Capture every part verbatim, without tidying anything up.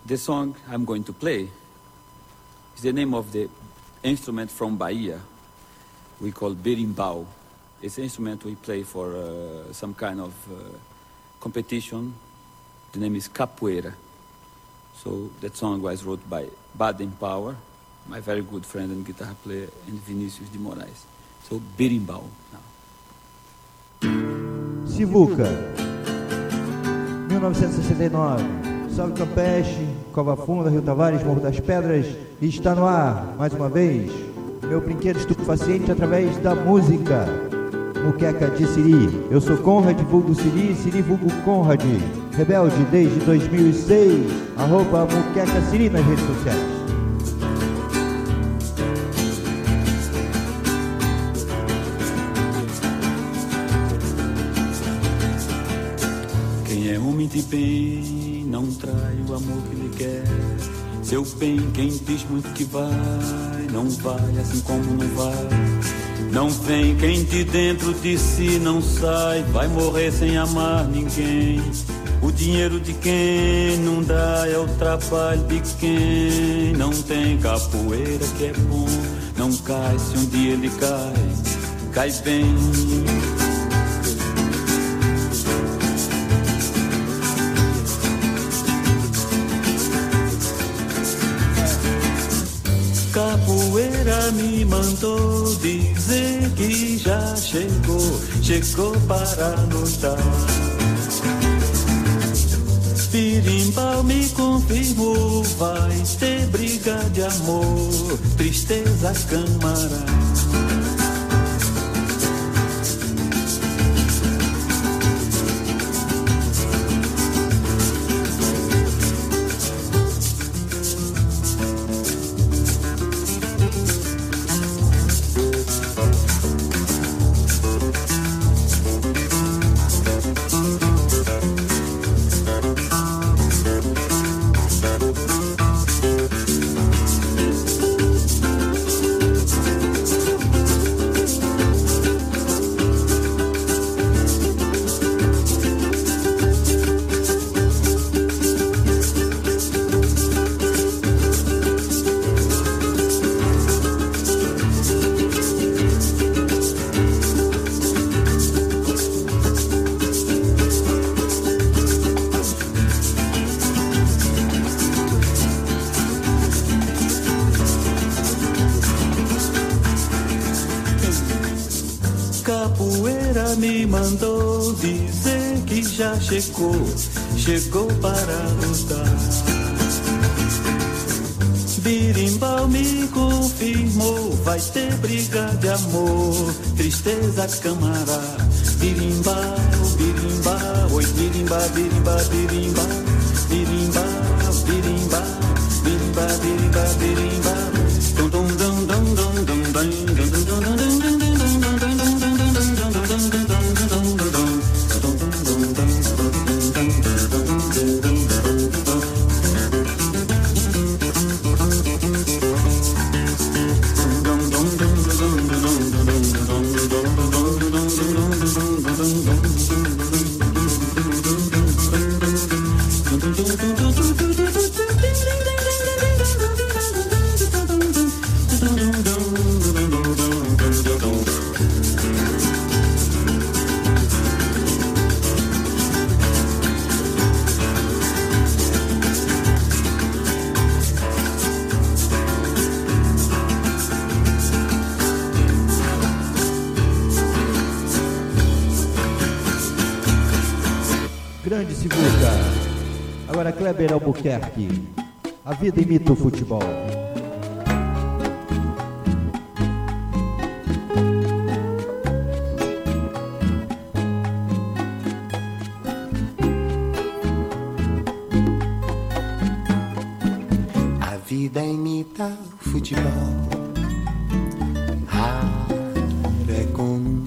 The song I'm going to play is the name of the instrument from Bahia we call berimbau. It's an instrument we play for uh, some kind of uh, competition. The name is capoeira. So that song was wrote by Baden Powell, my very good friend and guitar player, and Vinicius de Moraes. So berimbau now. Sivuca, mil novecentos e sessenta e nove. Salve Campeche, Cova Funda, Rio Tavares, Morro das Pedras. E está no ar, mais uma vez, meu brinquedo estupefaciente através da música. Muqueca de Siri. Eu sou Conrad, vulgo Siri, Siri vulgo Conrad. Rebelde desde dois mil e seis. Arroba Muqueca Siri nas redes sociais. Quem é homem de bem não trai o amor que lhe quer. Seu bem, quem diz muito que vai, não vai assim como não vai. Não vem quem de dentro de si não sai, vai morrer sem amar ninguém. O dinheiro de quem não dá é o trabalho de quem não tem. Capoeira que é bom, não cai se um dia ele cai, cai bem. Capoeira me mandou dizer que já chegou, chegou para lutar. Berimbau me confirmou, vai ter briga de amor, tristeza camarada. Capoeira me mandou dizer que já chegou, chegou para lutar. Berimbau me confirmou, vai ter briga de amor, tristeza camarada. Berimbau, berimbau, oi berimbau, berimbau, berimbau, berimbau, berimbau, berimbau, berimbau, berimbau. Dum dum dum dum dum dum dum dum dum dum dum. Grande Sivuca. Agora Kleber Albuquerque. A vida imita o futebol. A vida imita o futebol. Raro é comum.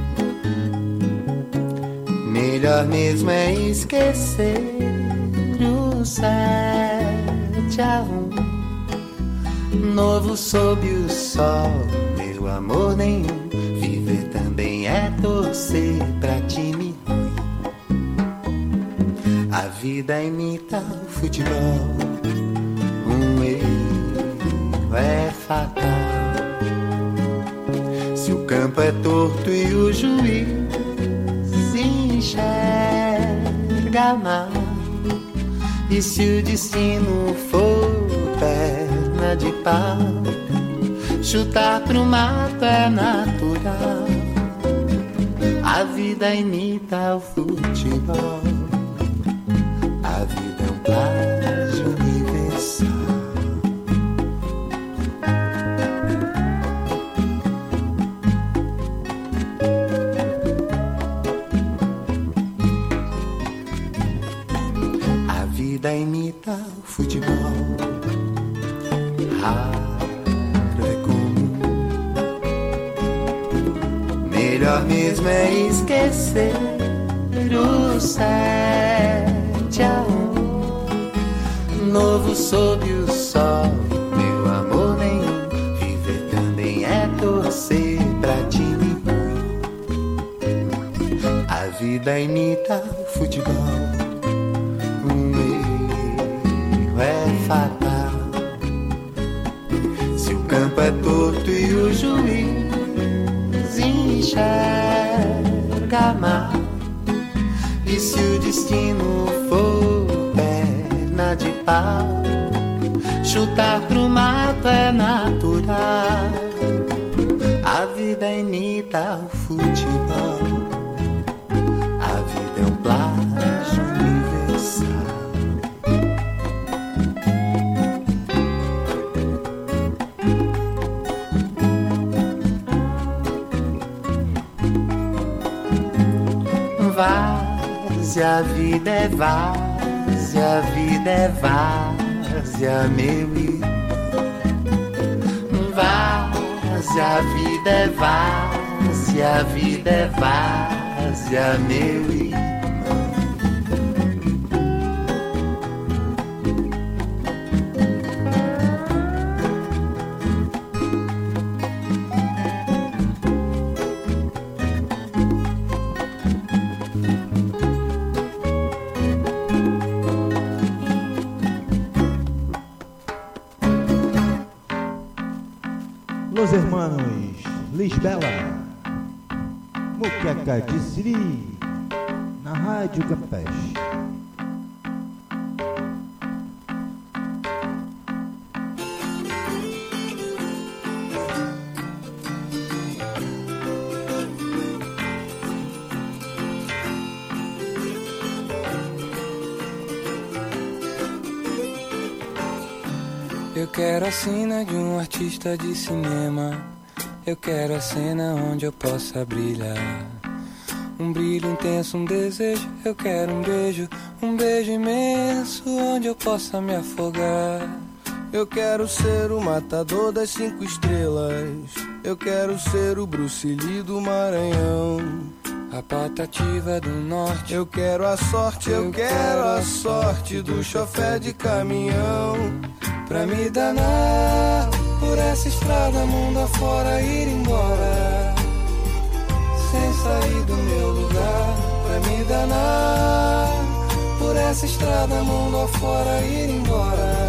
Melhor mesmo é esquecer o sete a um. Novo sob o sol, meu amor nenhum. Viver também é torcer pra time ruim. A vida imita o futebol. um erro é fatal. Se o campo é torto e o juiz enxerga mal, e se o destino for perna de pau, chutar pro mato é natural. A vida imita o futebol, a vida é um plágio universal. A vida imita o futebol, raro é comum. Melhor mesmo é esquecer o sete a um. Novo sob o sol, meu amor nenhum. Viver também é torcer pra time ruim. A vida imita o futebol, um erro é fatal. Se o campo é torto e o juiz enxerga mal, e se o destino for perna de pau, chutar pro mato é natural. A vida imita o futebol, a vida é um plágio universal. Várzea, a vida é várzea, a vida é várzea, meu irmão. Várzea, a vida é várzea, a vida é várzea, meu irmão. Los hermanos Lisbela, Muqueca de Siri, na Rádio Campeche. Eu quero a sina de um artista de cinema. Eu quero a cena onde eu possa brilhar. Um brilho intenso, um desejo. Eu quero um beijo, um beijo imenso onde eu possa me afogar. Eu quero ser o matador das cinco estrelas. Eu quero ser o Bruce Lee do Maranhão, a Patativa do Norte. Eu quero a sorte, eu, eu quero a sorte do chofé de caminhão, pra me danar por essa estrada mundo afora, ir embora sem sair do meu lugar. Pra me danar por essa estrada mundo afora, ir embora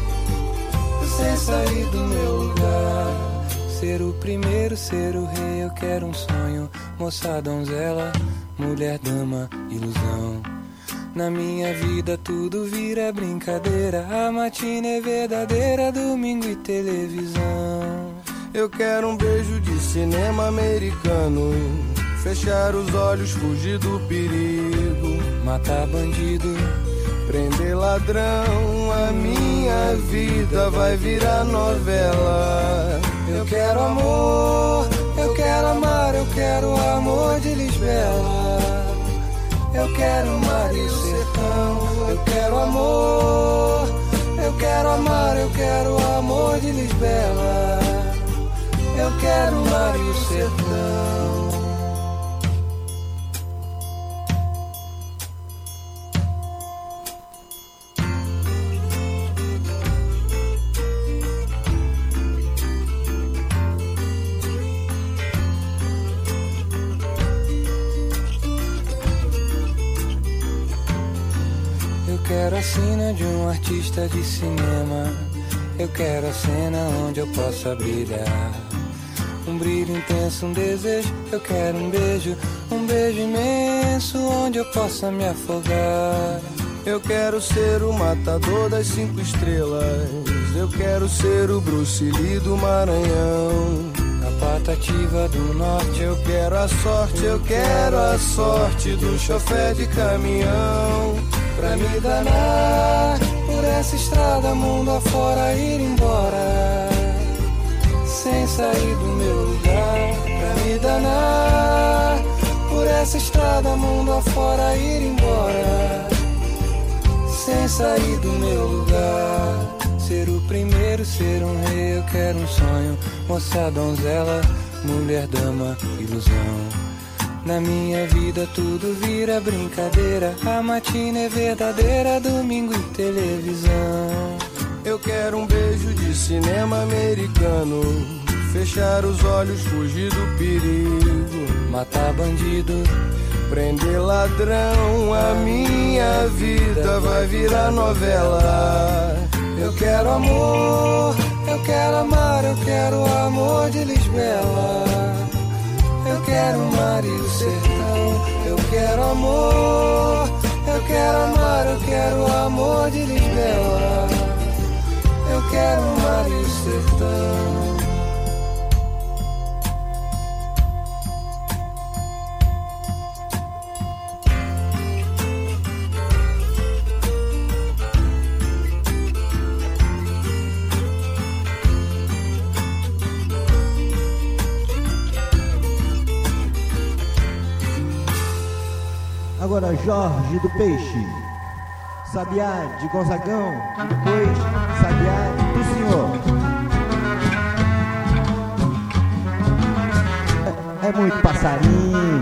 sem sair do meu lugar. Ser o primeiro, ser o rei, eu quero um sonho. Moça, donzela, mulher, dama, ilusão. Na minha vida tudo vira brincadeira. A matina é verdadeira, domingo e televisão. Eu quero um beijo de cinema americano. Fechar os olhos, fugir do perigo. Matar bandido, prender ladrão. A minha vida vai virar novela. Eu quero amor, eu quero amar, eu quero o amor de Lisbela. Eu quero mar e o sertão, eu quero amor. Eu quero amar, eu quero o amor de Lisbela. Eu quero mar e o sertão. Eu quero a sina de um artista de cinema. Eu quero a cena onde eu possa brilhar. Um brilho intenso, um desejo. Eu quero um beijo, um beijo imenso onde eu possa me afogar. Eu quero ser o matador das cinco estrelas. Eu quero ser o Bruce Lee do Maranhão. A Patativa do Norte. Eu quero a sorte, eu quero a sorte do chofé de caminhão. Pra me danar por essa estrada mundo afora, ir embora sem sair do meu lugar. Pra me danar por essa estrada mundo afora, ir embora sem sair do meu lugar. Ser o primeiro, ser um rei, eu quero um sonho. Moça, donzela, mulher, dama, ilusão. Na minha vida tudo vira brincadeira. A matina é verdadeira, domingo e televisão. Eu quero um beijo de cinema americano. Fechar os olhos, fugir do perigo. Matar bandido, prender ladrão. A minha vida vai virar novela. Eu quero amor, eu quero amar, eu quero o amor de Lisbela. Eu quero o mar e o sertão. Eu quero amor, eu quero amar, eu quero o amor de Lisbela. Eu quero o mar e o sertão. Agora Jorge do Peixe, Sabiá de Gonzagão, depois Sabiá do Senhor. É, é muito passarinho.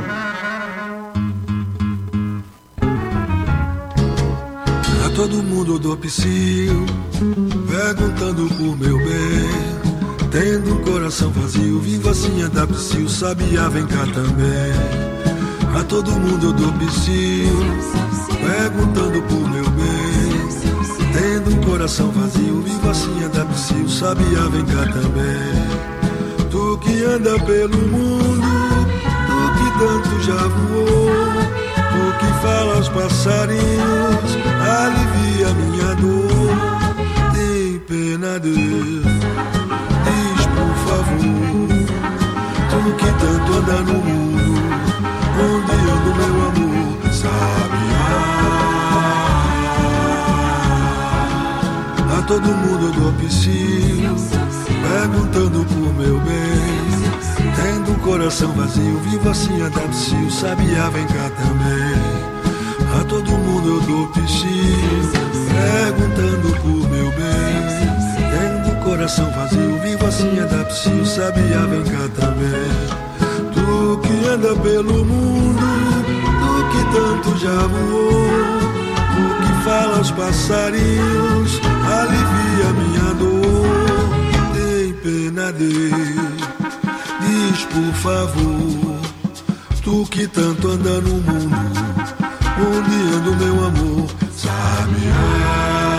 A todo mundo eu dou psiu, perguntando por meu bem. Tendo um coração vazio, vivo assim a dar psiu, Sabiá vem cá também. A todo mundo eu dou psiu, perguntando por meu bem. Tendo um coração vazio, vivo assim a dar psiu, Sabiá vem cá também. Tu que anda pelo mundo, tu que tanto já voou, tu que fala aos passarinhos, alivia minha dor. Tem pena, Deus, diz por favor. Tu que tanto anda no mundo, onde anda meu amor, Sabiá. A todo mundo eu dou psiu, perguntando por meu bem. Tendo um coração vazio, vivo assim a dar psiu, Sabiá vem cá também. A todo mundo eu dou psiu, perguntando por meu bem. Tendo um coração vazio, vivo assim a dar psiu, Sabiá vem cá também. Tu que anda pelo mundo, tu que tanto já voou, tu que fala aos passarinhos, alivia minha dor. Tem pena, Deus, diz por favor. Tu que tanto anda no mundo, onde anda o meu amor, Sabiá.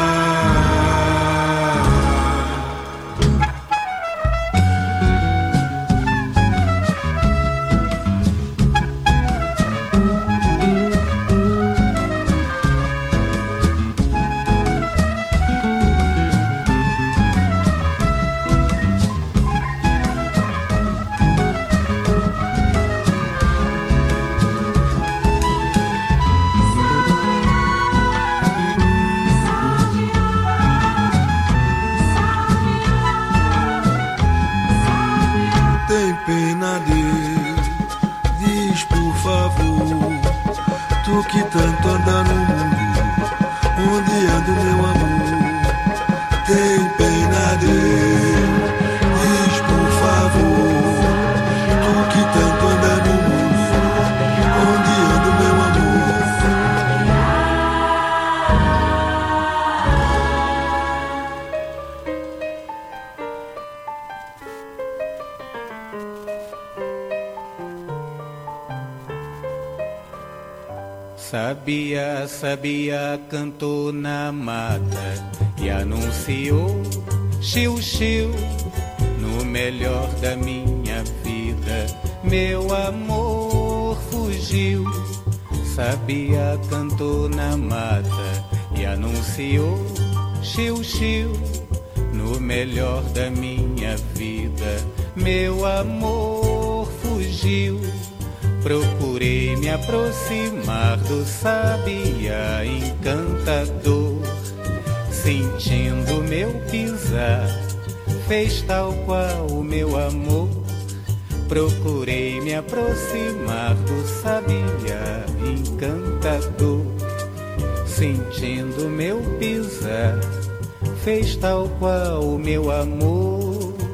Sabia, sabia, cantou na mata e anunciou, chiu, chiu, no melhor da minha vida, meu amor fugiu. Sabia, cantou na mata e anunciou, chiu, chiu, no melhor da minha vida, meu amor fugiu. Procurei me aproximar do sabiá encantador, sentindo meu pisar, fez tal qual o meu amor. Procurei me aproximar do sabiá encantador, sentindo meu pisar, fez tal qual o meu amor.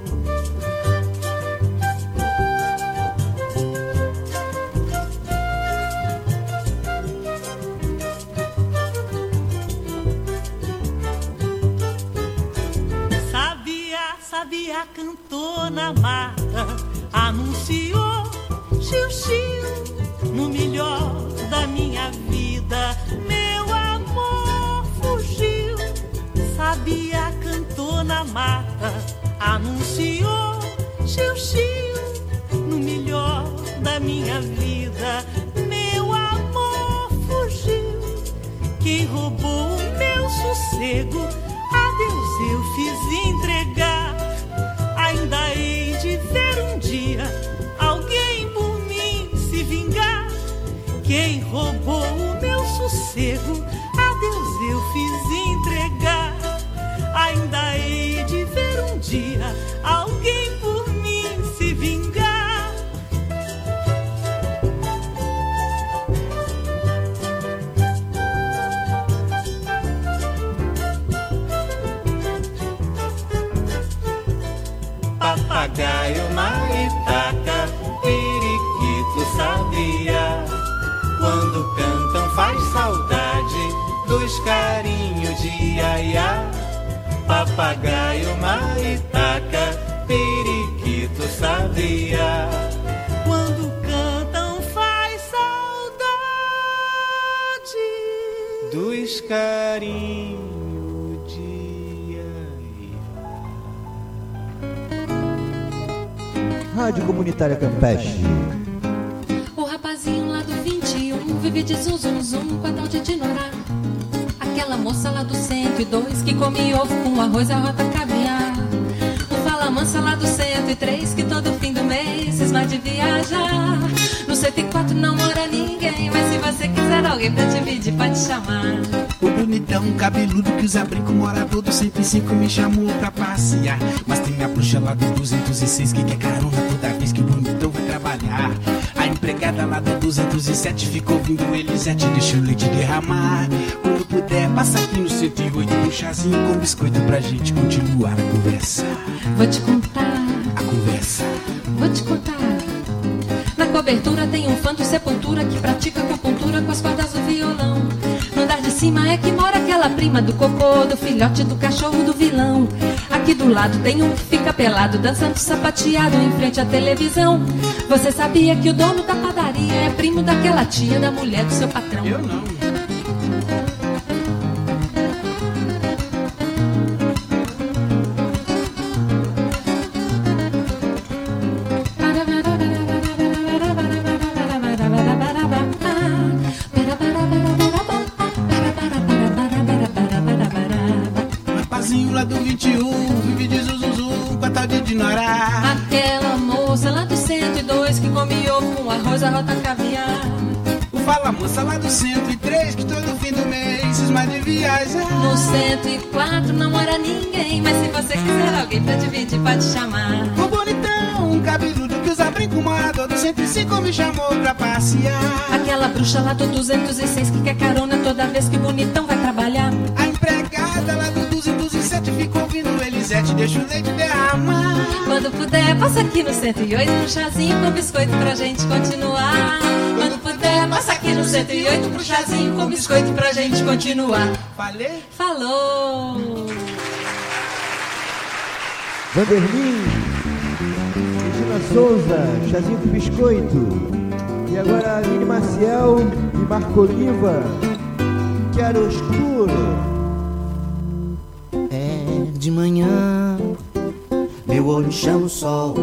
Sabia, cantou na mata, anunciou, chiu, chiu, no melhor da minha vida, meu amor fugiu. Sabia, cantou na mata, anunciou, chiu, chiu, no melhor da minha vida, meu amor fugiu. Quem roubou o meu sossego, a Deus eu fiz entregar. Ainda hei de ver um dia alguém por mim se vingar. Quem roubou o meu sossego, a Deus eu fiz entregar. Ainda hei de ver um dia alguém por mim se vingar. Papagaio, maritaca, periquito, sabiá, quando cantam faz saudade dos carinhos de iaiá. Papagaio, maritaca, periquito, sabiá, quando cantam faz saudade dos carinhos. Rádio Comunitária Campeche. O rapazinho lá do vinte e um vive de zum zum zum com a tal de Dinorá. Aquela moça lá do cento e dois que come ovo com arroz e rota caviar. O fala mansa lá do cento e três que todo fim do mês cisma de viajar. No cento e quatro não mora ninguém, mas se você quiser alguém pra dividir pode chamar. O bonitão cabeludo que usa brinco morador do cento e cinco me chamou pra passear. Mas tem a bruxa lá do duzentos e seis que quer carona toda vez que o bonitão vai trabalhar. A empregada lá do duzentos e sete ficou ouvindo Elisete, deixa o leite derramar. Quando puder, passa aqui no cento e oito um chazinho com biscoito pra gente continuar a conversa. Vou te contar a conversa. Vou te contar. Na cobertura tem um fã de sepultura que pratica acupuntura com as cordas do violão. No andar de cima é que mora aquela prima do cocô, do filhote, do cachorro, do vilão. Aqui do lado tem um que fica pelado, dançando sapateado em frente à televisão. Você sabia que o dono da padaria é primo daquela tia da mulher do seu patrão? Eu não. Do vinte e um, vive de zuzuzum com a tal de Dinorá. Aquela moça lá do cento e dois que come ovo com arroz, arrota caviar. O fala moça lá do cento e três que todo fim do mês cisma de viajar. No cento e quatro não mora ninguém, mas se você quiser alguém pra dividir pode chamar. O bonitão, um cabeludo que usa brinco morador do cento e cinco me chamou pra passear. Aquela bruxa lá do duzentos e seis que quer carona toda vez que o bonitão vai trabalhar. A empregada lá do duzentos e sete ficou ouvindo Elisete, deixa o leite derramar. Quando puder, passa aqui no cento e oito um chazinho com biscoito pra gente continuar. Quando puder, passa aqui no cento e oito pro chazinho com biscoito pra gente continuar. Falei? Falou! Vanderlin, Regina Souza, chazinho com biscoito. E agora Aline Maciel e Marco Oliva, Quero Escuro. É de manhã, meu olho chama o sol.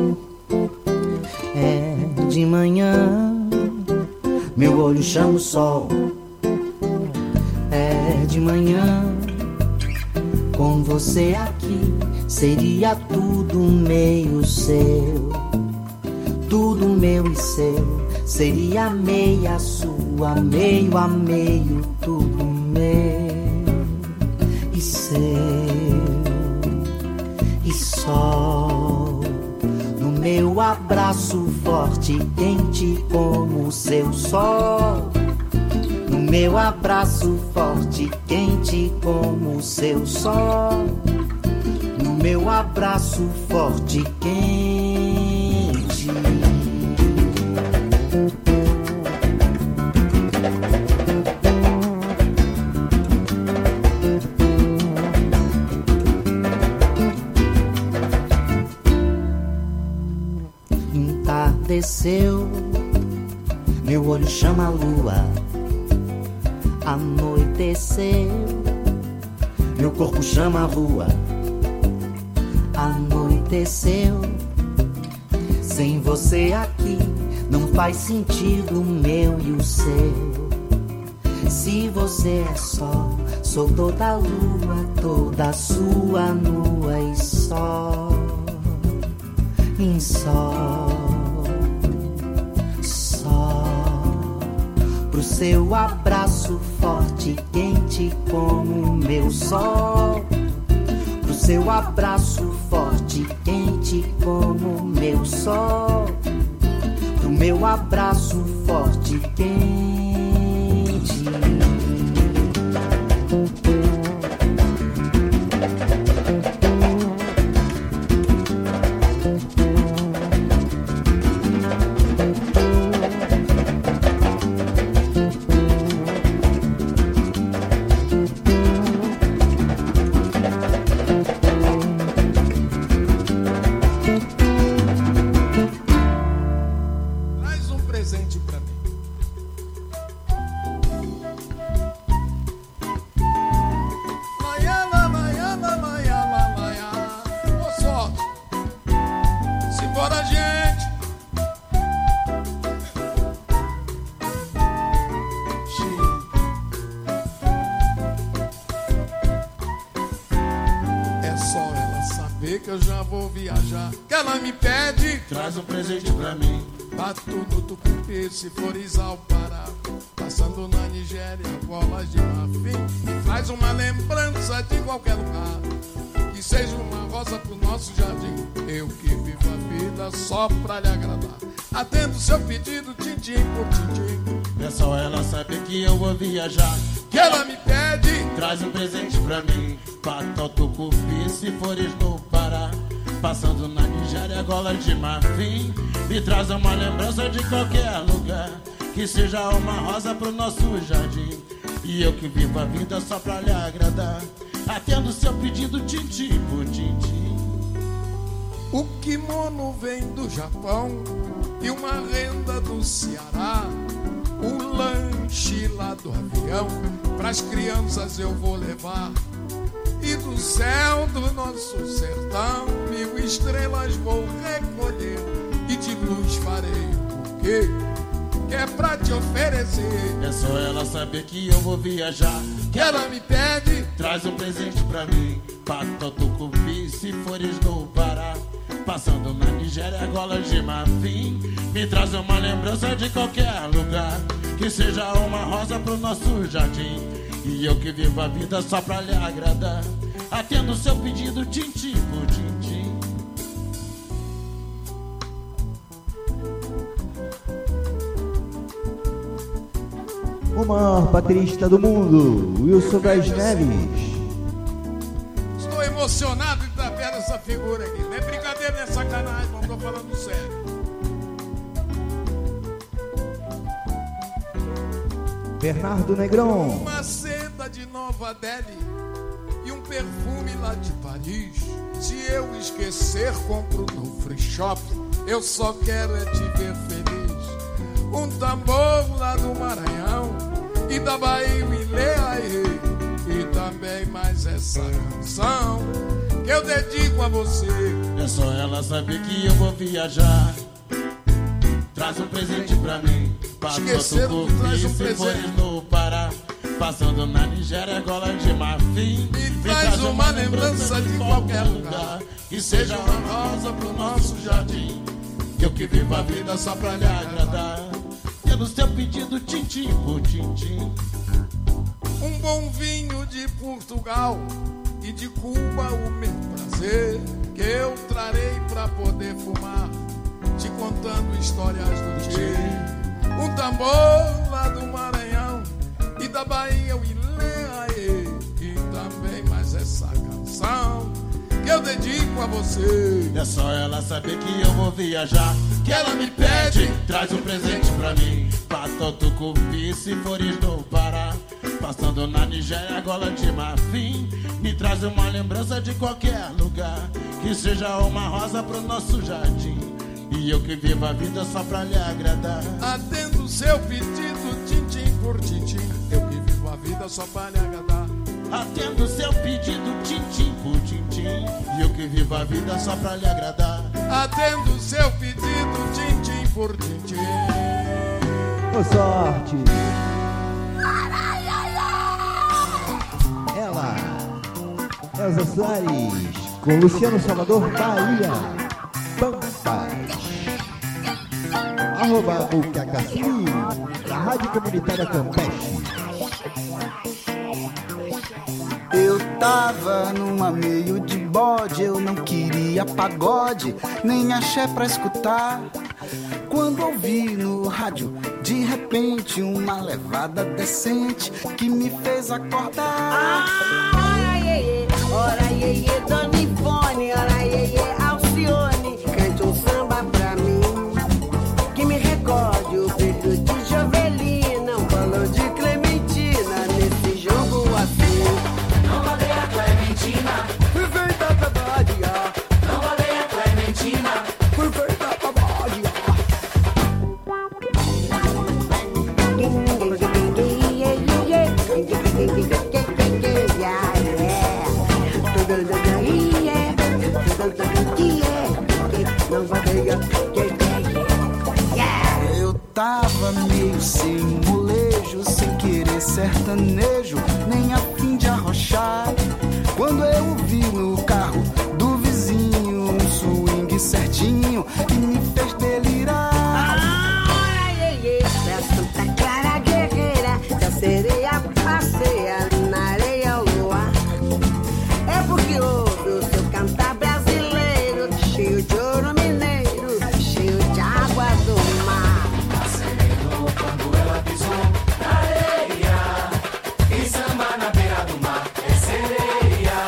É de manhã, meu olho chama o sol. É de manhã, com você aqui, seria tudo meio seu. Tudo meu e seu, seria meia sua, meio a meio, tudo meu e seu. E sol no meu abraço forte, quente como o seu sol. No meu abraço forte, quente como o seu sol. No meu abraço forte, quente. Entardeceu, meu olho chama a lua. Anoiteceu, meu corpo chama a rua. Anoiteceu, sem você aqui não faz sentido o meu e o seu. Se você é sol, sou toda a lua, toda sua, nua e sol. Em sol, sol, pro seu abraço forte, quente como o meu sol. Pro seu abraço forte, quente como o meu sol. Pro meu abraço forte, quente. Que eu já vou viajar, que ela me pede, traz um presente pra mim. Bato no Tucupi, se fores ao Pará, passando na Nigéria, bolas de marfim. Me traz uma lembrança de qualquer lugar, que seja uma rosa pro nosso jardim. Eu que vivo a vida só pra lhe agradar, atendo seu pedido, tintim por tintim. É só ela saber que eu vou viajar, que ela me pede, traz um presente pra mim. Bato ao Tucupi, se fores no Pará, passando na Nigéria, gola de marfim. Me traz uma lembrança de qualquer lugar, que seja uma rosa pro nosso jardim. E eu que vivo a vida só pra lhe agradar, atendo seu pedido, tintim por tintim. O kimono vem do Japão e uma renda do Ceará. O lanche lá do avião, pras crianças eu vou levar. E do céu do nosso sertão, mil estrelas vou recolher. E de luz farei o buquê que é pra te oferecer. É só ela saber que eu vou viajar, que ela me pede, traz um presente pra mim. Bato ao Tucupi, se fores no Pará, passando na Nigéria, gola de marfim. Me traz uma lembrança de qualquer lugar, que seja uma rosa pro nosso jardim. E eu que vivo a vida só pra lhe agradar, atendo seu pedido, tintim por tintim. O maior baterista do mundo, Wilson das Neves. Estou emocionado de estar perto dessa figura aqui. Não é brincadeira, não é sacanagem, não estou falando sério. Bernardo Negrão. Uma seda de Nova Delhi e um perfume lá de Paris. Se eu esquecer, compro no free shop. Eu só quero é te ver feliz. um tambor lá do Maranhão e da Bahia, Ilê, e também mais essa canção que eu dedico a você. É só ela saber que eu vou viajar. Traz um presente pra mim. Esqueceram que traz um presente no Pará. Passando na Nigéria, Angola de Marfim. E traz uma lembrança de qualquer lugar, que seja uma rosa pro nosso jardim. Eu que vivo a vida só pra lhe agradar. Pelo seu pedido, tintim por tintim. Um bom vinho de Portugal e de Cuba o meu prazer, que eu trarei pra poder fumar, te contando histórias do dia. Um tambor lá do Maranhão e da Bahia o Ilê, e também mais essa canção que eu dedico a você. É só ela saber que eu vou viajar, que ela me pede, traz um presente pra mim. Pato, Tucupi, se fores do Pará. Passando na Nigéria, Angola de Marfim. Me traz uma lembrança de qualquer lugar, que seja uma rosa pro nosso jardim. E eu que vivo a vida só pra lhe agradar. Atendo seu pedido, tintim por tintim. Eu que vivo a vida só pra lhe agradar. Atendo seu pedido, tintim por tintim. E eu que vivo a vida só pra lhe agradar. Atendo seu pedido, tintim por tintim. Boa sorte. Ela, Elza Soares, com Luciano Salvador, Bahia, Pampas. Arroba Bucacaciri, da Rádio Comunitária Campeche. Eu tava numa meio de bode, eu não queria pagode, nem axé pra escutar. Quando ouvi no rádio, de repente, uma levada decente que me fez acordar. Ah, ora iê, ora iê, Dona Ivone, ora iê, Alcione, cante um samba pra mim, que me recorde o brilho de Jovelina, um balão de Clementina, nesse jogo assim. Não valeu a Clementina, fui feita pra badia. Não valeu a Clementina, fui feita pra badia. Eu tava meio sem molejo, sem querer sertanejo, nem a fim de arrochar. Quando eu vi no carro do vizinho um swing certinho que me fez delirar. Ah, iê, pra Santa Clara Guerreira, da sereia passeia na areia ao luar. É porque ouve o seu cantar brasileiro, cheio de ouro mineiro, cheio de água do mar. Acelerou quando ela pisou na areia, e samba na beira do mar é sereia.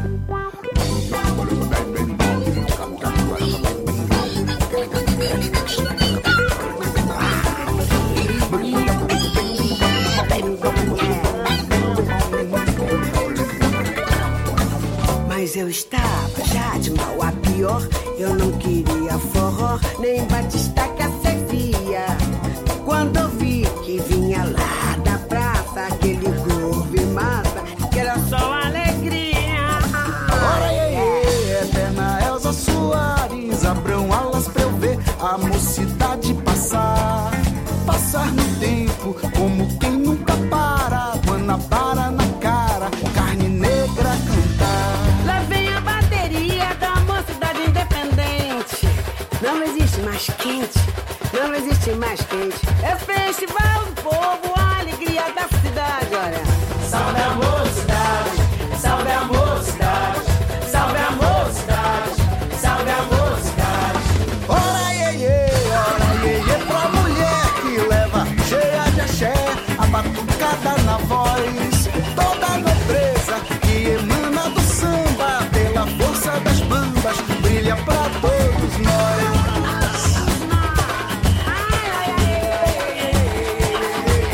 Mas eu estava já de mal a pior. Eu não queria forró, nem batistaca servia. Quando eu vi que vinha lá da praça aquele groove massa, que era só alegria. Ora iê, eterna Elza Soares, abram alas pra eu ver a mocidade passar. Passar no tempo como quem nunca para, Guanabara na cara, carne negra cantar. Lá vem a bateria da mocidade independente. Não existe mais quente, não existe mais quente. É festival do povo, a alegria da cidade, olha. Salve a mocidade, salve a mocidade, salve a mocidade, salve a mocidade. Ora iê, ora iê, pra mulher que leva cheia de axé, a batucada na voz, toda a nobreza que emana do samba, pela força das bambas, brilha pra todos nós.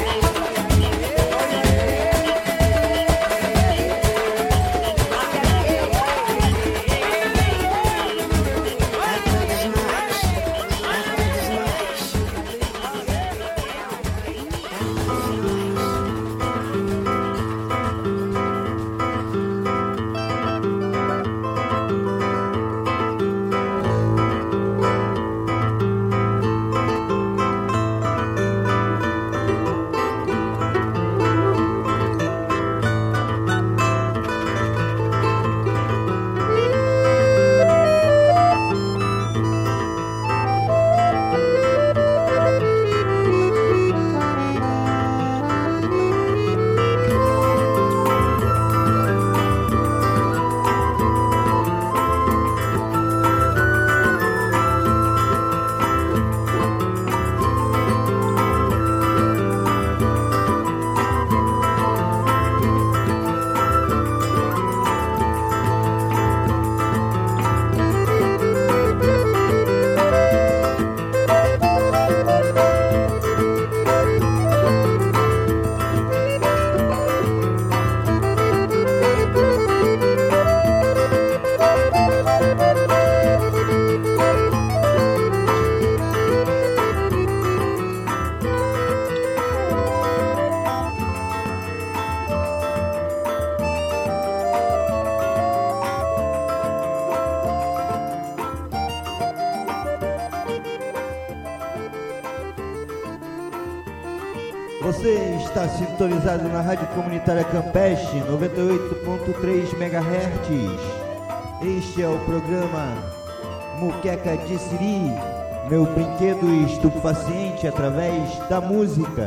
Você está sintonizado na Rádio Comunitária Campeche, noventa e oito ponto três megahertz. Este é o programa Muqueca de Siri, meu brinquedo estupefaciente através da música.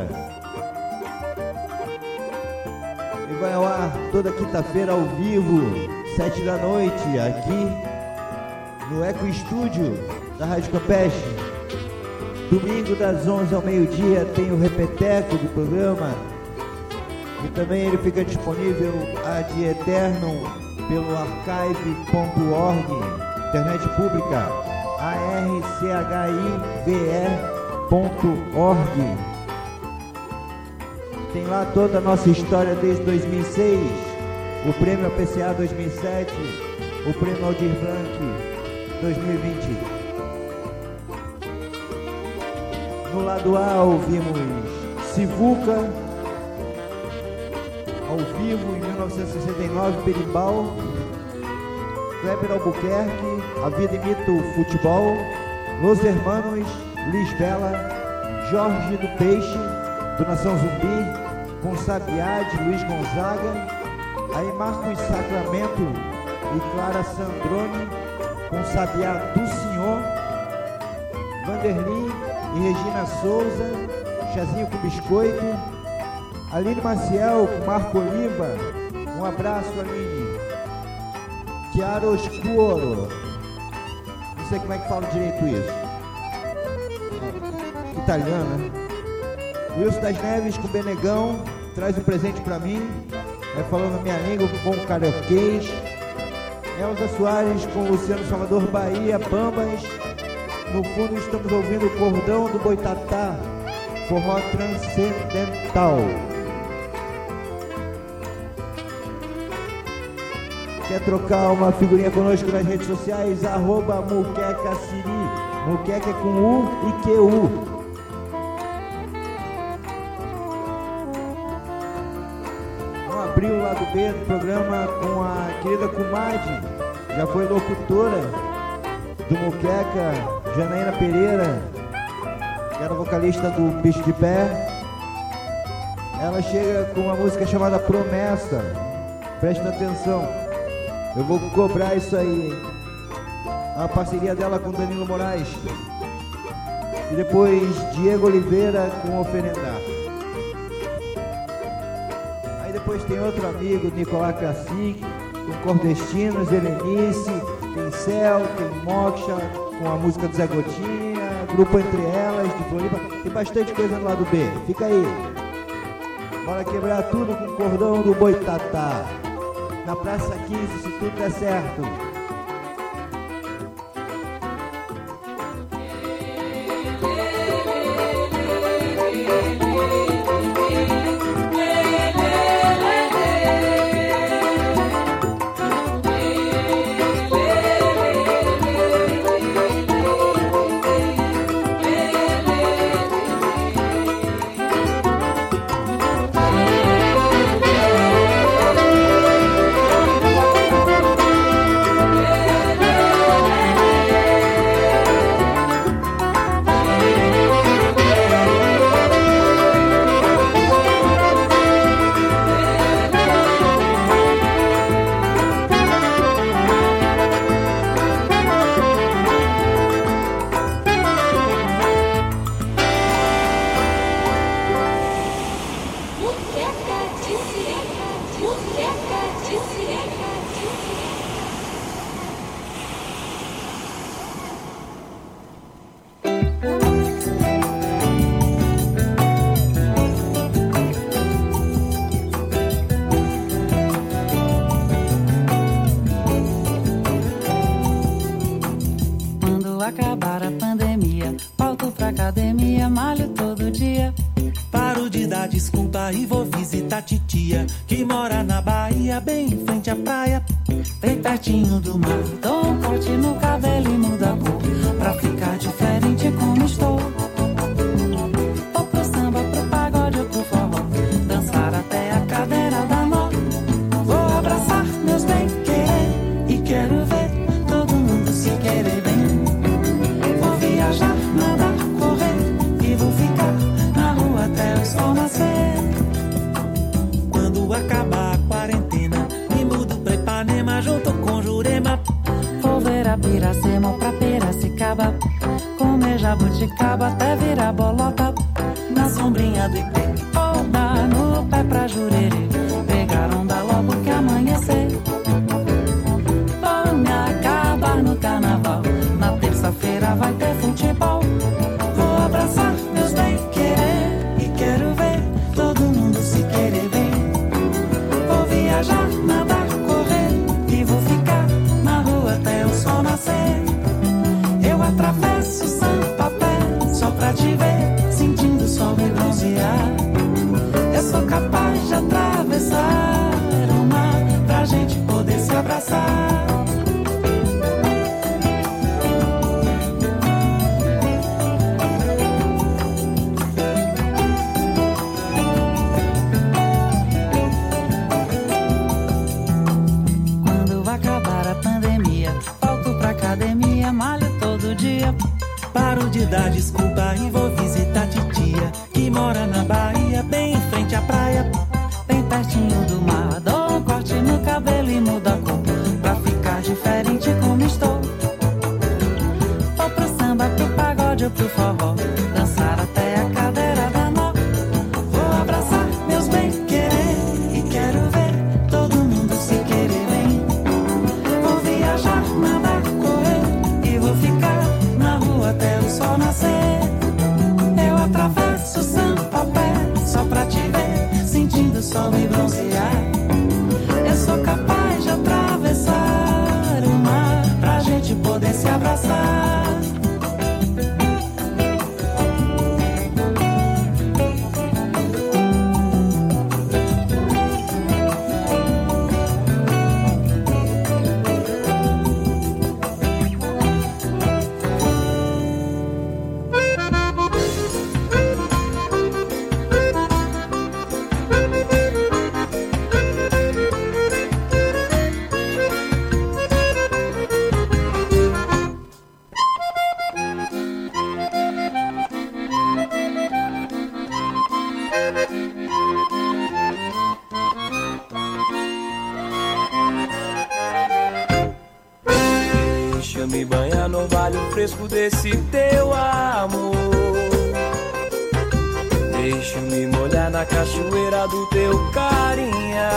E vai ao ar toda quinta-feira ao vivo, sete da noite, aqui no Eco Estúdio da Rádio Campeche. Domingo das onze ao meio-dia tem o repeteco do programa e também ele fica disponível ad eternum pelo archive ponto org, internet pública, archive ponto org. Tem lá toda a nossa história desde dois mil e seis, o prêmio A P C A dois mil e sete, o prêmio Aldir Blanc dois mil e vinte. No lado A ouvimos Sivuca, ao vivo em mil novecentos e sessenta e nove, Berimbau, Kleber Albuquerque, A Vida Imita o Futebol, Los Hermanos, Lisbela, Jorge do Peixe, do Nação Zumbi, com Sabiá de Luiz Gonzaga, aí Marcos Sacramento e Clara Sandrone, com Sabiá do Senhor, Vanderlin e Regina Souza, Chazinho com Biscoito, Aline Maciel com Marco Oliva, um abraço, Aline. Chiaroscuro, não sei como é que fala direito isso, italiano, né? Wilson das Neves com Benegão, traz um presente pra mim, vai falando a minha língua com bom carioquês. Elza Soares com Luciano Salvador Bahia, Bambas. No fundo estamos ouvindo o Cordão do Boitatá, forró transcendental. Quer trocar uma figurinha conosco nas redes sociais? Arroba Muqueca Siri, Muqueca com U e Q U. Vamos abrir o lado B do programa com a querida comadre, já foi locutora do Muqueca, Janaína Pereira, que era vocalista do Bicho de Pé. Ela chega com uma música chamada Promessa. Presta atenção, eu vou cobrar isso aí, hein? A parceria dela com Danilo Moraes. E depois Diego Oliveira com Oferendar. Aí depois tem outro amigo, Nicolás Cacique, com Cordestinos, Helenice. Tem Céu, tem Moksha, com a música do Zé Gotinha, Grupo Entre Elas, de Floripa, tem bastante coisa no lado B, fica aí. Bora quebrar tudo com o Cordão do Boitatá, na Praça quinze, se tudo der certo. acabar a pandemia, volto pra academia, malho todo dia. Paro de dar desculpa e vou visitar titia, que mora na Bahia, bem em frente à praia, bem pertinho do mar. Dou um corte no cabelo e muda a cor, pra ficar diferente como estou. Vou pro samba, pro pagode ou pro forró, dançar até a cadeira da nó. Vou abraçar meus bem-querer e quero ver todo mundo se querer bem. Vou viajar, nadar, correr e vou ficar na rua até o sol nascer. Piracema ou pra Piracicaba, comer jabuticaba até virar bolota. Na sombrinha do Ipê ou dar no pé pra Jurerê, pegar onda logo que amanhecer. Vou me acabar no carnaval, na terça-feira vai ter futebol. Vou abraçar meus bem-querer e quero ver todo mundo se querer bem. Vou viajar, nadar, correr e vou ficar na rua até o sol nascer. Eu atravesso o Sampapé só pra te ver, sentindo o sol me bronzear. Eu sou capaz de atravessar o mar pra gente poder se abraçar. Quando acabar a pandemia, volto pra academia, malho todo dia. Paro de dar desculpa e vou visitar titia, que mora na Bahia, bem em frente à praia, bem pertinho do mar. Dou um corte no cabelo e mudo a cor, pra ficar diferente como estou. Vou pro samba, pro pagode ou pro forró, dançar até a cadeira dar nó. Vou abraçar meus bem-querer e quero ver todo mundo se querer bem. Vou viajar, nadar, correr e vou ficar na rua até o sol nascer. Eu atravesso o Sampapé só pra te ver, sentindo o sol me bronzear. Eu sou capaz de atravessar o mar pra gente poder se abraçar. Deixa-me banhar no orvalho fresco desse teu amor. Deixa-me molhar na cachoeira do teu carinha.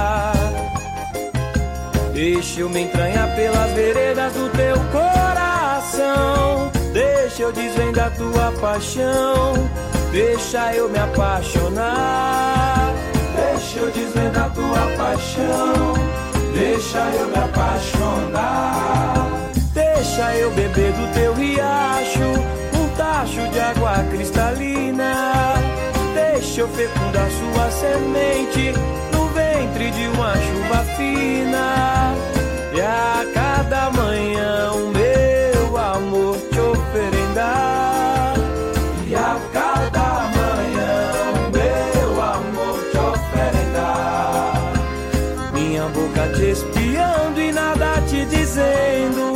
Deixa-me entranhar pelas veredas do teu coração. Deixa eu desvendar tua paixão. Deixa eu me apaixonar. Deixa eu desvendar tua paixão. Deixa eu me apaixonar. Deixa eu beber do teu riacho, um tacho de água cristalina. Deixa eu fecundar sua semente no ventre de uma chuva fina. E a cada manhã o meu amor te oferendar. E a cada manhã o meu amor te oferendar. Minha boca te espiando e nada te dizendo.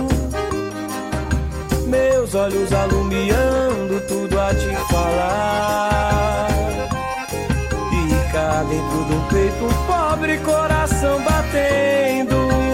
Meus olhos alumiando tudo a te falar. E cá dentro do peito um pobre coração batendo,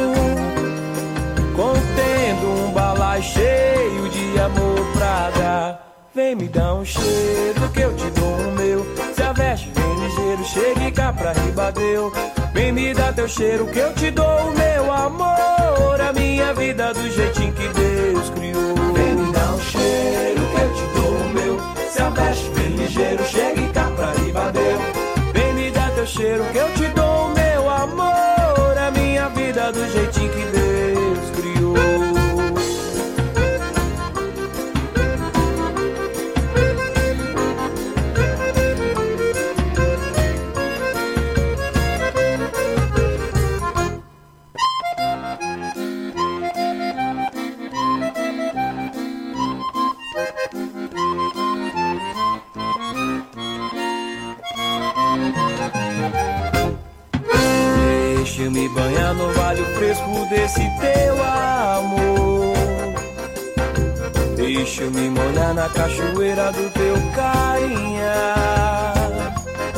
contendo um balai cheio de amor pra dar. Vem me dar um cheiro que eu te dou o meu. Se a veste vem ligeiro, chegue cá pra Ribadeu. Vem me dar teu cheiro que eu te dou o meu amor. A minha vida do jeitinho que Deus criou. Vem me dar um cheiro que eu te dou o meu. Se a veste vem ligeiro, chegue cá pra Ribadeu. Vem me dar teu cheiro que eu te dou o meu amor. A minha vida do jeitinho que Deus criou. Deixa-me banhar no vale fresco desse teu amor. Deixa-me molhar na cachoeira do teu carinha.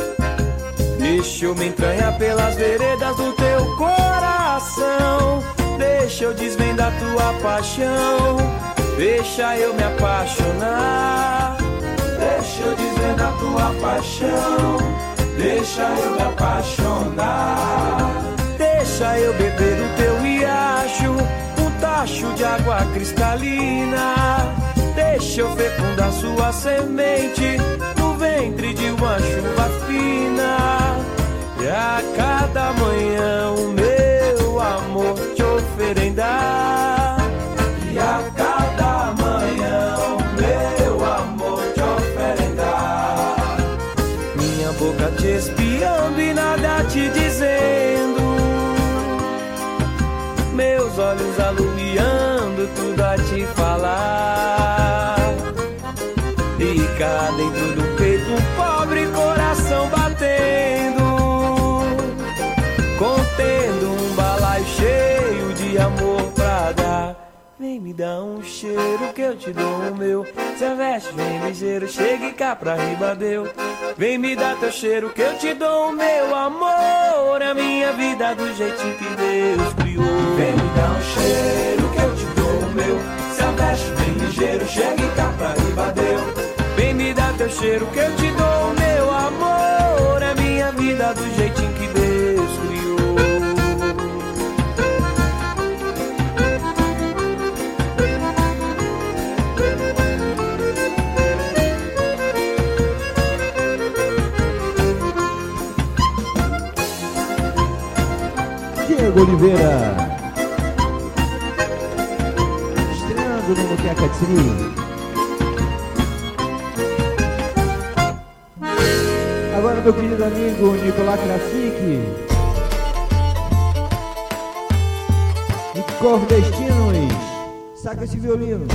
Deixa-me entranhar pelas veredas do teu coração. Deixa eu desvendar tua paixão, deixa eu me apaixonar. Deixa eu desvendar tua paixão, deixa eu me apaixonar. Deixa eu beber do teu riacho, um tacho de água cristalina. Deixa eu fecundar sua semente no ventre de uma chuva fina. E a cada manhã o meu amor te oferendar. E a cada manhã o meu amor te oferendar. Minha boca te espiando e nada te dizendo, meus olhos alumiando tudo a te falar. E cá dentro do peito um pobre coração batendo, contendo um balaio cheio de amor pra dar. Vem me dar um cheiro que eu te dou o meu. Cê veste, vem ligeiro, chegue cá pra Ribadeu. Vem me dar teu cheiro que eu te dou o meu amor. A minha vida do jeitinho que Deus criou. Vem me dar um cheiro que eu te dou o meu. Cê veste, vem ligeiro, chegue cá pra Ribadeu. Vem me dar teu cheiro que eu te dou o meu amor. A minha vida do jeitinho que Deus criou. Diego Oliveira, estreando no Muqueca Tsiri. Agora meu querido amigo Nicolás Krasik e Cordestinos, saca esse violino.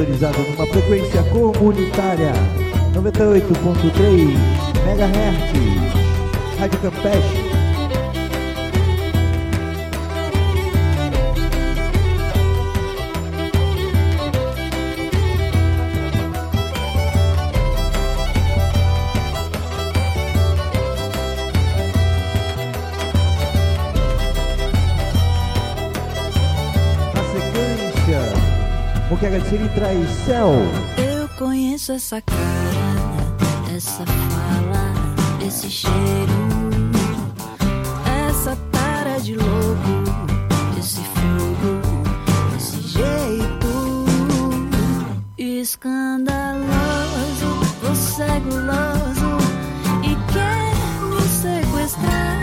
sintonizado numa frequência comunitária noventa e oito ponto três megahertz, Rádio Campeche. Que agradecer e traz Céu. Eu conheço essa cara, essa fala, esse cheiro, essa tara de louco, esse fogo, esse jeito escandaloso. Você é guloso e quer me sequestrar.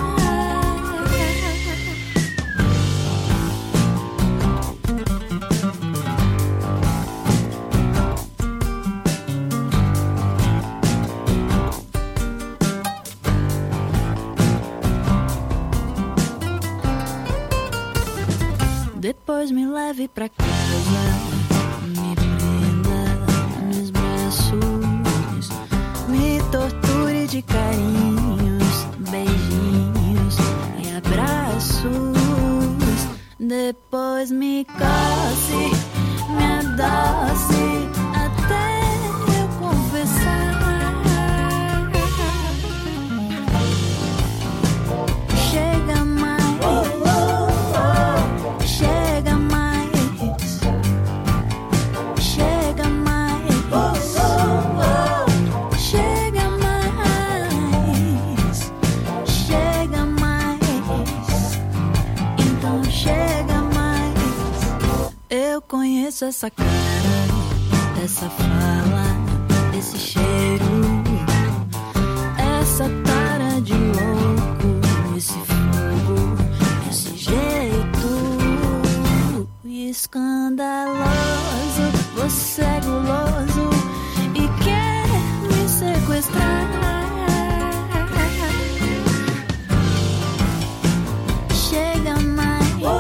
Depois me leve pra casa, me prenda nos braços, me torture de carinhos, beijinhos e abraços. Depois me coce, me adoce, até eu confessar. Chega mais. Conheço essa cara, essa fala, esse cheiro, essa tara de louco, esse fogo, esse jeito escandaloso. Você é guloso e quer me sequestrar. Chega mais.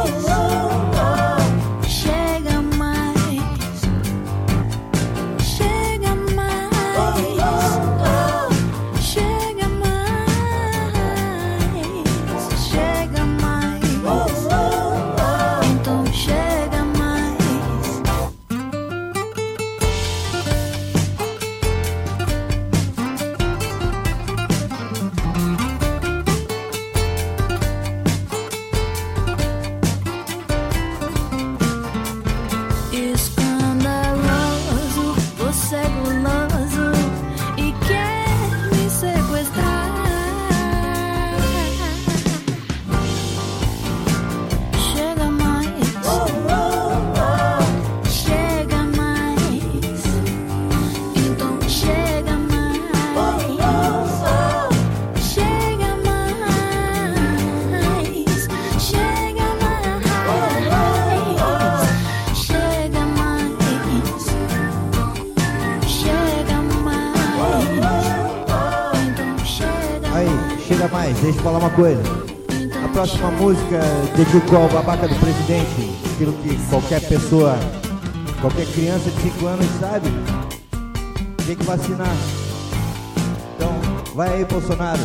Deixa eu falar uma coisa. A próxima música dedicou ao babaca do presidente, aquilo que qualquer pessoa, qualquer criança de cinco anos sabe. Tem que vacinar. Então, vai aí, Bolsonaro.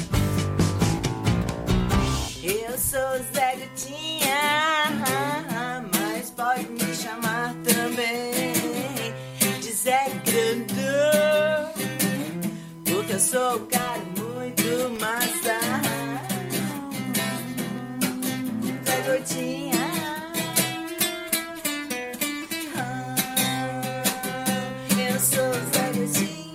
Eu sou Zé Gutinha, mas pode me chamar também de Zé Grandão, porque eu sou o cara muito massa. Zé Gotinha, eu sou Zé Gotinha.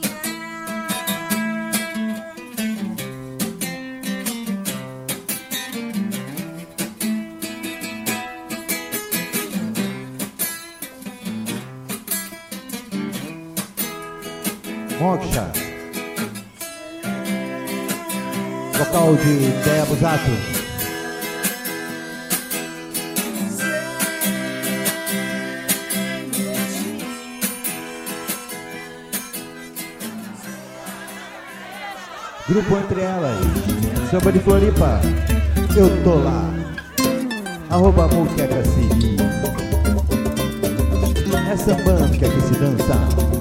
Moksha, vocal de Deia Busato. Grupo Entre Elas, Samba de Floripa, eu tô lá. Arroba Multi H C I. É sambando que aqui se dança.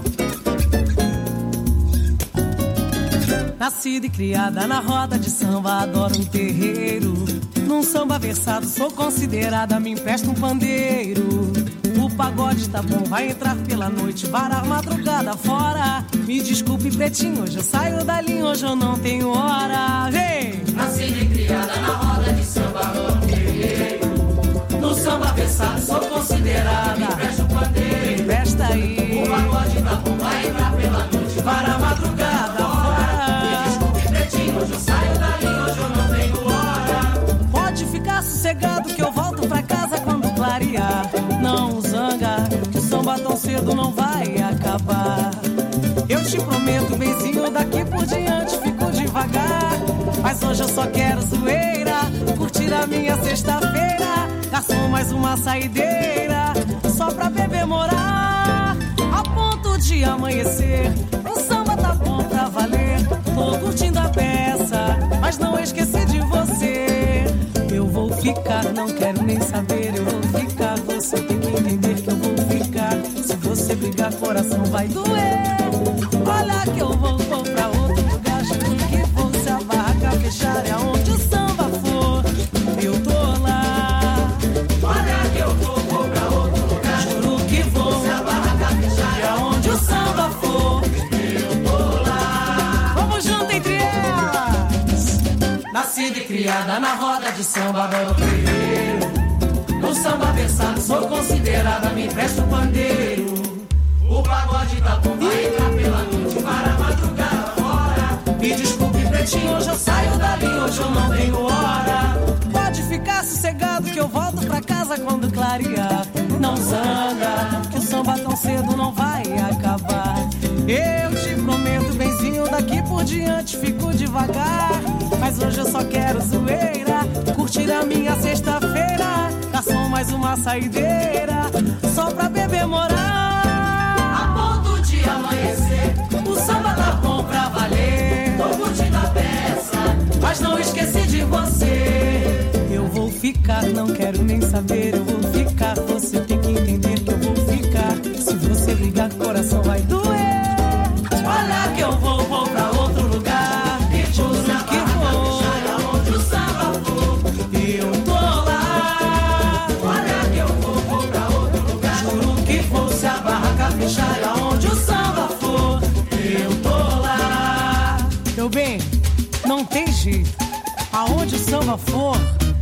Nascida e criada na roda de samba, adoro um terreiro. Num samba versado sou considerada, me empresta um pandeiro. O pagode tá bom, vai entrar pela noite, varar madrugada fora. Me desculpe, pretinho, hoje eu saio dali, hoje eu não tenho hora. Vem! Nascida e criada na roda de samba, adoro um terreiro. No samba versado sou considerada, me empresta um pandeiro. Me empresta aí. O pagode tá bom, vai entrar pela noite, varar madrugada fora. Me desculpe, pretinho, hoje eu saio dali, hoje eu não tenho hora. Pode ficar sossegado que eu volto pra casa quando clarear. Não zanga, que o samba tão cedo não vai acabar. Eu te prometo, benzinho, daqui por diante fico devagar. Mas hoje eu só quero zoeira, curtir a minha sexta-feira. Garçom, mais uma saideira, só pra beber morar. A ponto de amanhecer, o samba tá bom pra valer. Tô curtindo a peça, mas não esqueci de você. Eu vou ficar, não quero nem saber, eu vou ficar. Você tem que entender que eu vou ficar. Se você brigar, coração vai doer. Olha que eu vou, vou pra outro lugar. Juro que vou, se a barraca fechar, é aonde o samba for, eu tô lá. Olha que eu vou, vou pra outro lugar. Juro que vou, se a barraca fechar, é aonde o samba for, eu tô lá. Vamos junto entre elas. Nascida e criada na roda de samba, adoro o terreiro. No samba versado sou considerada, me empresta o pandeiro. O pagode tá bom, vai entrar pela noite, para a madrugada fora. Me desculpe, pretinho, hoje eu saio dali, hoje eu não tenho hora. Pode ficar sossegado que eu volto pra casa quando clarear. Não zanga, que o samba tão cedo não vai acabar. Eu te prometo, benzinho, daqui por diante fico devagar. Mas hoje eu só quero zoeira, curtir a minha sexta-feira. Garçom, mais uma saideira, só pra beber morar. A ponto de amanhecer, o samba tá bom pra valer. Tô curtindo a peça, mas não esqueci de você. Eu vou ficar, não quero nem saber, eu vou ficar. Você tem que entender que eu vou ficar. Se você ligar, coração vai doer. Olha que eu vou, vou pra outro lugar. E juro que vou, onde o samba for, eu tô lá. Olha que eu vou, vou pra outro lugar. Juro que vou, se a barraca fechar, aonde o samba for, eu tô lá. Meu bem, não tem jeito, aonde o samba for.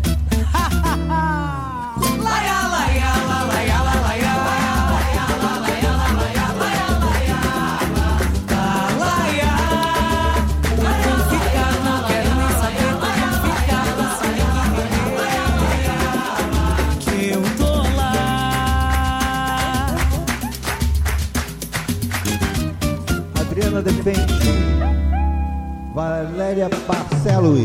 Laia, laia, la, laia, la, laia, laia, la, laia, la, laia, laia, laia, la, laia. Vou ficar, não quero nem saber, vou ficar, você tem que entender que eu tô lá. Adriana Defende, Valéria Barcelos,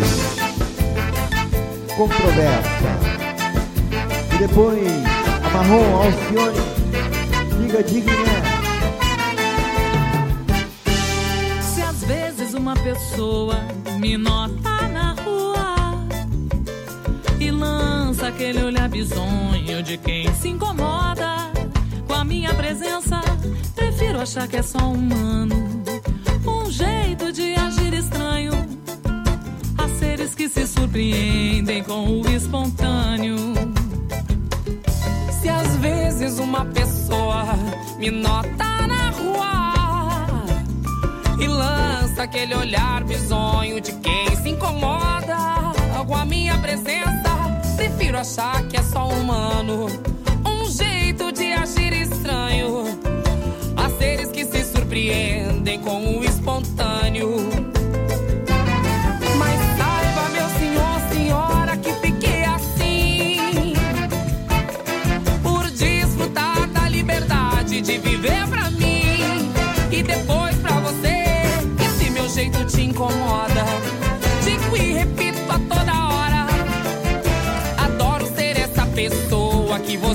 Controversa. E depois a Marrom, Alcione, Diga Digna. Se às vezes uma pessoa me nota na rua e lança aquele olhar bizonho de quem se incomoda com a minha presença, prefiro achar que é só humano, um jeito de agir estranho. Há seres que se surpreendem com o espontâneo. Se às vezes uma pessoa me nota na rua e lança aquele olhar bizonho de quem se incomoda com a minha presença, prefiro achar que é só humano, um jeito de agir estranho. Há seres que se surpreendem com o espontâneo. Mas saiba, meu senhor, senhora, que fiquei assim por desfrutar da liberdade de viver pra mim e depois pra você. E se meu jeito te incomoda, digo e repito a toda hora, adoro ser essa pessoa que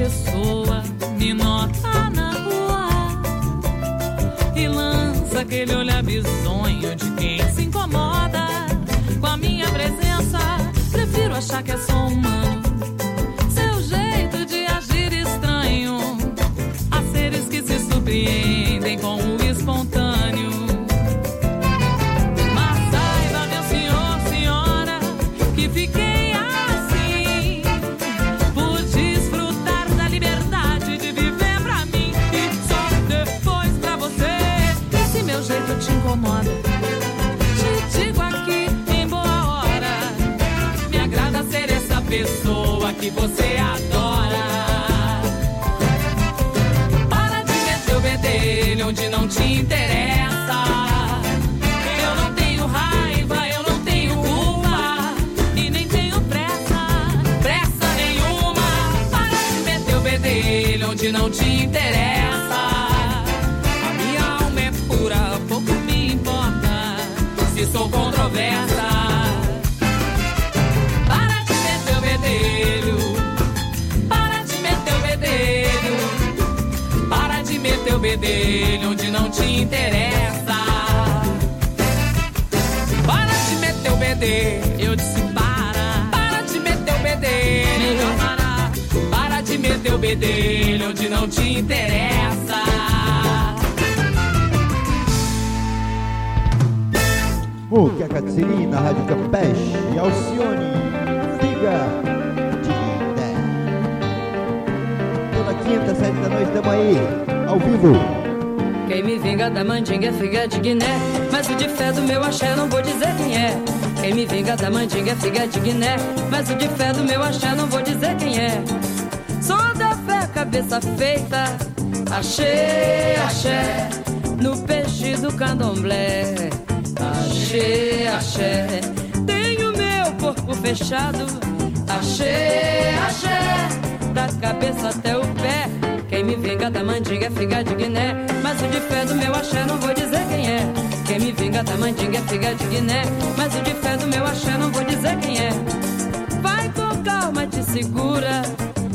pessoa me nota na rua e lança aquele olhar bizonho de quem se incomoda com a minha presença. Prefiro achar que é só humano seu jeito de agir estranho. Há seres que se surpreendem com o espontâneo. Mas saiba, meu senhor, senhora, que fiquei assim por desfrutar da liberdade de viver pra mim e só depois pra você. E se meu jeito te incomoda, te digo aqui em boa hora, me agrada ser essa pessoa que você adora. Para de meter o bedelho onde não te interessa. Eu não tenho raiva, eu não tenho culpa e nem tenho pressa, pressa nenhuma. Para de meter o bedelho onde não te interessa. A minha alma é pura, pouco me importa se sou controversa. Para de meter o bedelho, para de meter o bedelho, para de meter o bedelho onde não te interessa. Para de meter o bedelho, eu disse para. Para de meter o bedelho, para. Para de meter o bedelho onde não te interessa. Muque a Caterina, Rádio Campeche e Alcione, Figa de Guiné. Toda quinta, sete da noite, tamo aí, ao vivo. Quem me vinga da mandinga é figa de Guiné, mas o de fé do meu axé não vou dizer quem é. Quem me vinga da mandinga é figa de Guiné, mas o de fé do meu axé não vou dizer quem é. Sou da fé, cabeça feita, axé, axé, no peixe do candomblé. Axé, axé, tenho meu corpo fechado. Axé, axé, da cabeça até o pé. Quem me vinga da mandinga é figa de Guiné, mas o de fé do meu axé não vou dizer quem é. Quem me vinga da mandinga é figa de Guiné, mas o de fé do meu axé não vou dizer quem é. Vai com calma, te segura.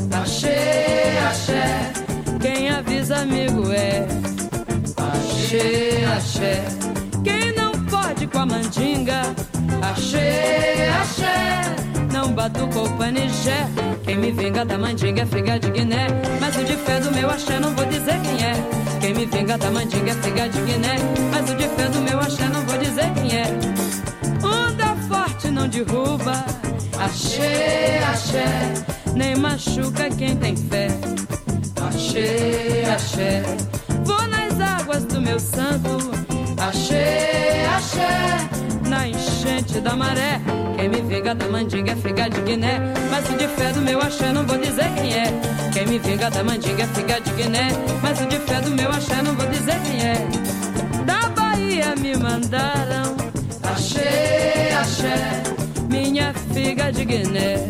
Axé, axé, quem avisa amigo é. Axé, axé, quem não pode com a mandinga. Axé, axé, não batucou o panijé. Quem me vinga da mandinga é figa de Guiné, mas o de fé do meu axé não vou dizer quem é. Quem me vinga da mandinga é figa de Guiné, mas o de fé do meu axé não vou dizer quem é. Onda forte não derruba. Axé, axé, nem machuca quem tem fé. Axé, axé, vou nas águas do meu santo. Axé, axé, na enchente da maré. Quem me vinga da mandinga é figa de Guiné, mas o de fé do meu axé não vou dizer quem é. Quem me vinga da mandinga é figa de Guiné, mas o de fé do meu axé não vou dizer quem é. Da Bahia me mandaram. Axé, axé, minha figa de Guiné.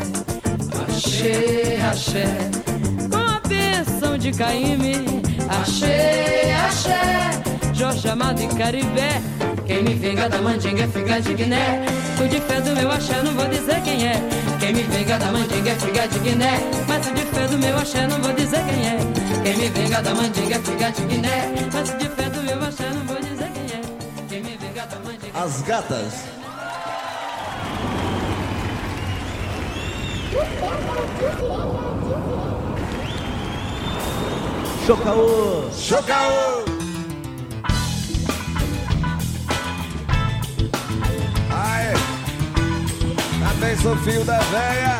Axé, axé, com a bênção de Caíme. Axé, axé, Jorge Amado e Caribé. Quem me vinga da mandinga é figa de Guiné, o de fé do meu axé não vou dizer quem é. Quem me vinga da mandinga é figa de Guiné, mas o de fé do meu axé não vou dizer quem é. Quem me vinga da mandinga é figa de Guiné, mas o de fé do meu axé não vou dizer quem é. Quem me vinga da mandinga. As gatas. Chocaô! Chocaô! Aê! Também sou filho da véia.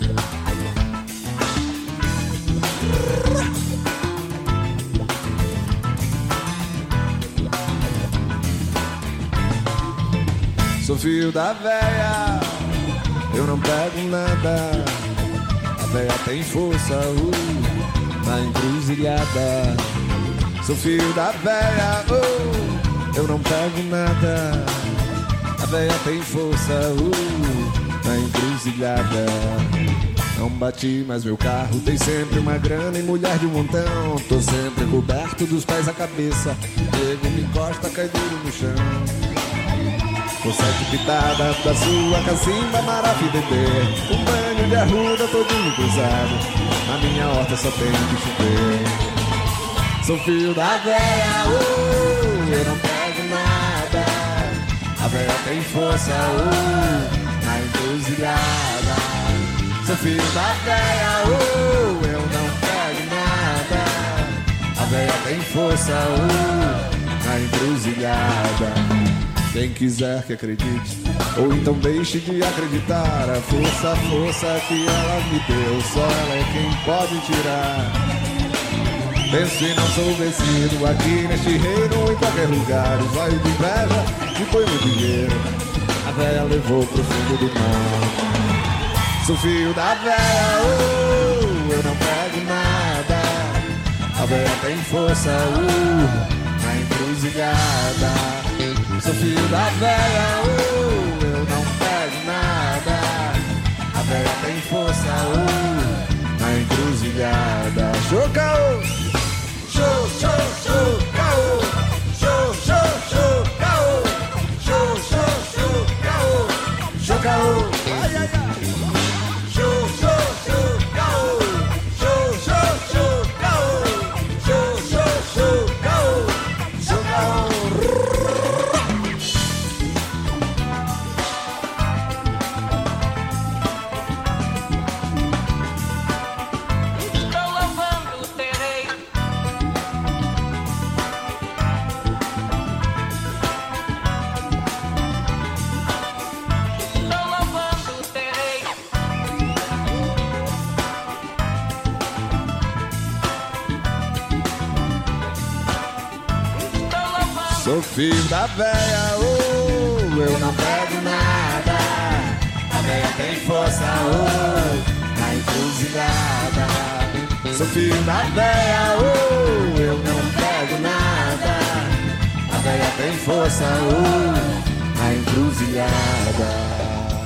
Sou filho da véia, eu não pego nada. A véia tem força, uh, na encruzilhada. Sou filho da véia, uh, eu não pego nada. A véia tem força, uh, na encruzilhada. Não bati, mas meu carro tem sempre uma grana e mulher de um montão. Tô sempre coberto dos pés à cabeça, nego me encosta, cai duro no chão. Com sete pitadas da sua cacimba, maravilha, um banho de arruda todinho cruzado. Na minha horta só tem que chover. Sou filho da véia, uh, eu não pego nada. A véia tem força, uh, na encruzilhada. Sou filho da véia, uh, eu não pego nada. A véia tem força, uh, na encruzilhada. Quem quiser que acredite, ou então deixe de acreditar. A força, a força que ela me deu, só ela é quem pode tirar. Penso e não sou vencido aqui neste reino ou em qualquer lugar. Os olhos de inveja me põe no dinheiro, a véia levou pro fundo do mar. Sou filho da véia, uh, eu não pego nada. A véia tem força, uh, na encruzilhada. Sou filho da véia, uh, eu não pego nada. A véia tem força, uh, na encruzilhada. Show, caô! Show, show, show, caô! Show, show, show, caô! Show, show, show, caô! Show, caô! Ai, ai, ai! Show, show, show, caô! Show, show, show, caô! Show, show, show, caô! Show, caô! Sou filho da véia, oh, eu não pego nada. A véia tem força, oh, na encruzilhada. Sou filho da véia, oh, eu não pego nada. A véia tem força, oh, na encruzilhada.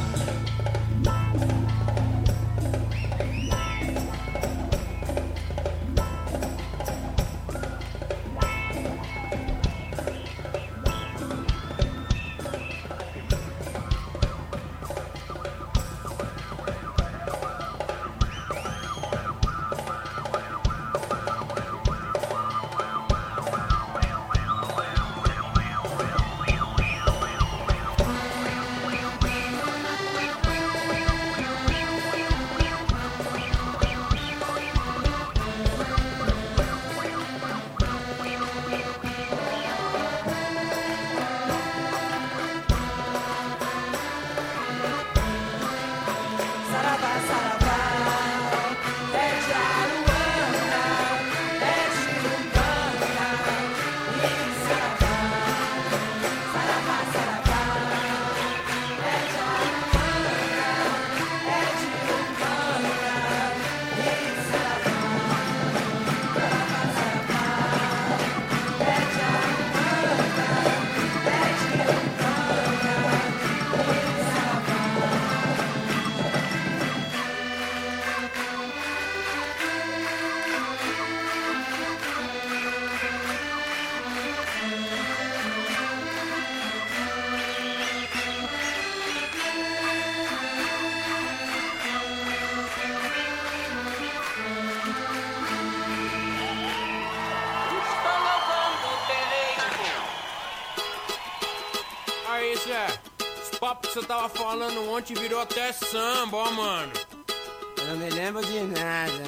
Esse papo que você tava falando ontem virou até samba, ó, mano. Eu não me lembro de nada.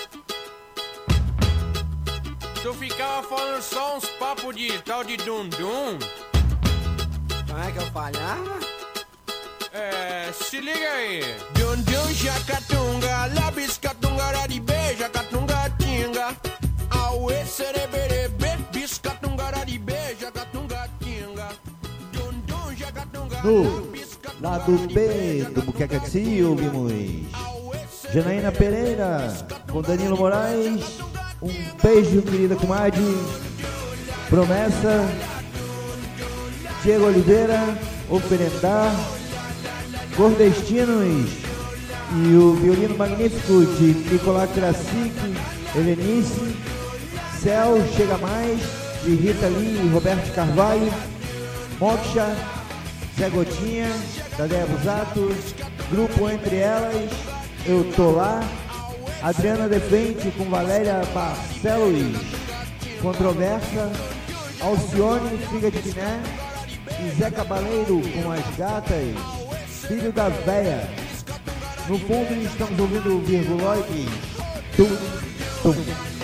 Tu ficava falando só uns papos de tal de dum-dum. Como é que eu falhava? É, se liga aí. Dum-dum, jacatunga, labiscatunga, raribê, jacatunga, tinga. Auê, sereberebe, biscatunga, raribê, jacatunga, tinga. Dum-dum, jacatunga. No lado B do Buqueca de Si, ouvimos Janaína Pereira com Danilo Moraes. Um beijo, querida comadre. Promessa. Diego Oliveira, Oferendar, Cordestinos e o violino magnífico de Nicolás Krasik, Helenice, Céu, Chega Mais, de Rita Lee e Roberto Carvalho, Moksha, Zé Gotinha, da Deia Busato, Grupo Entre Elas, Eu Tô Lá, Adriana De Frente com Valéria Barcelos, Controversa, Alcione Figa de Guiné e Zé Cabaleiro com As Gatas, Filho da Véia. No fundo estamos ouvindo o Virguloide. Tum, tum.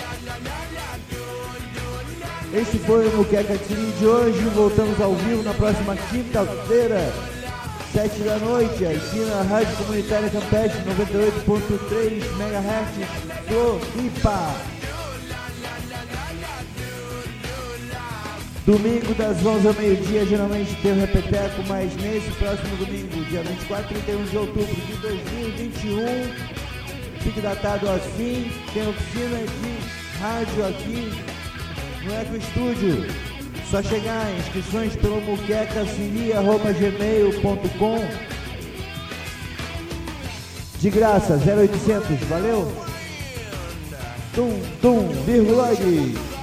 Esse foi o Muqueca Tiri de hoje. Voltamos ao vivo na próxima quinta-feira, sete da noite, aqui na Rádio Comunitária Campeche, noventa e oito ponto três megahertz, Floripa. Domingo das onze ao meio-dia, geralmente tem o repeteco, mas nesse próximo domingo, dia vinte e quatro e trinta e um de outubro de dois mil e vinte e um, fique datado assim, tem oficina de rádio aqui no Eco Estúdio. Só chegar, inscrições pelo muqueca ciri arroba gmail ponto com. De graça, zero oitocentos, valeu? Tum, tum, virguloide.